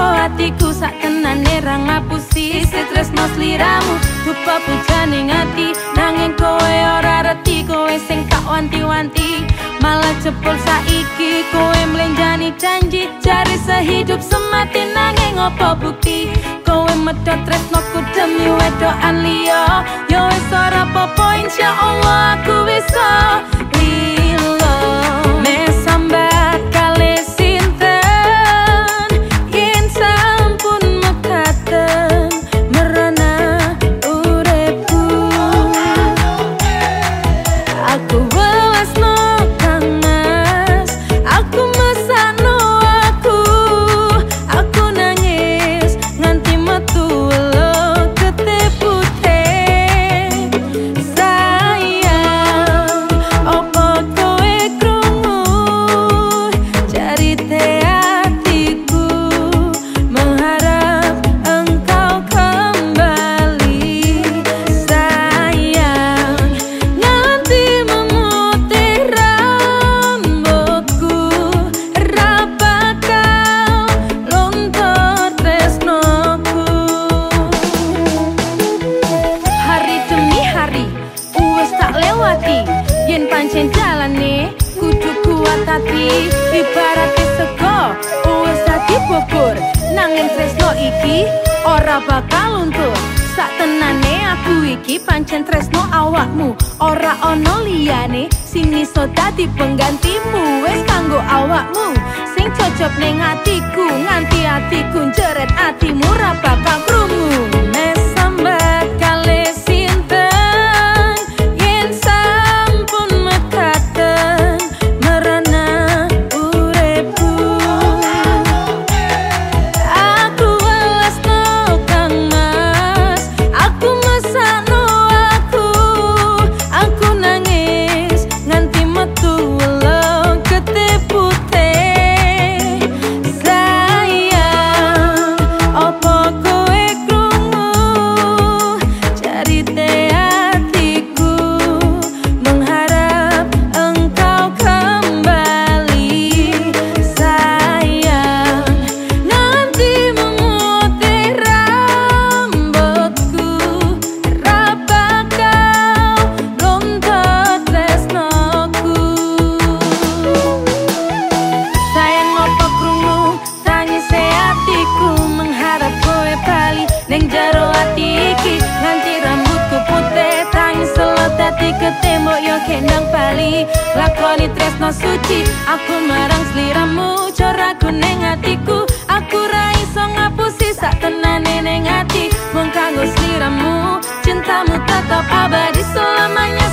hatiku sak tenane ra ngapusi tresno sliramu dupa pujaning ati nanging kowe ora reti kowe sing tak wanti-wanti malah jebol saiki kowe mlenjani janji cari sehidup semati nanging opo bukti kowe medhot tresnoku demi wedokan liya yo wis ora apa-apa insyaallah aku bisa lilo mesambat kali sinten yen sampun mekaten merana uripku aku welasno kangas aku mesakno aku nangis nganti metu welo ketepute sayang opo kowe krungu cerite hatiku mengharap engkau kembali sayang nganti memutih rambutku rapakau luntur tresnoku hari demi hari wis tak lewati yen pancen jalane kudu kuat hati ibarat sego wis dadi bubur nanging tresno iki ora bakal luntur sak tenane aku iki pancen tresno awakmu ora ono liyane sing iso dadi penggantimu wis kanggo awakmu sing cocok ning atiku nganti atiku njeret atimu ra bakal krungu mesambat kali sinten yen sampun mekaten merana uripku aku welasno kangas aku mesakno aku nangis nganti metu welo ketepute sayang opo kowe krungu cerite hatiku mengharap engkau kembali sayang nanti memutih rambutku rapakau luntur tresnoku sayang opo krungu tangis hatiku mengharap kowe bali ning jero ati iki nganti rambutku putih tangis selot dadi ketembok yo kendang bali lakoni tresno suci aku marang sliramu coraku ning atiku aku ra iso ngapusi sak tenane ning ati mung kanggo sliramu cintamu tetap abadi selamanya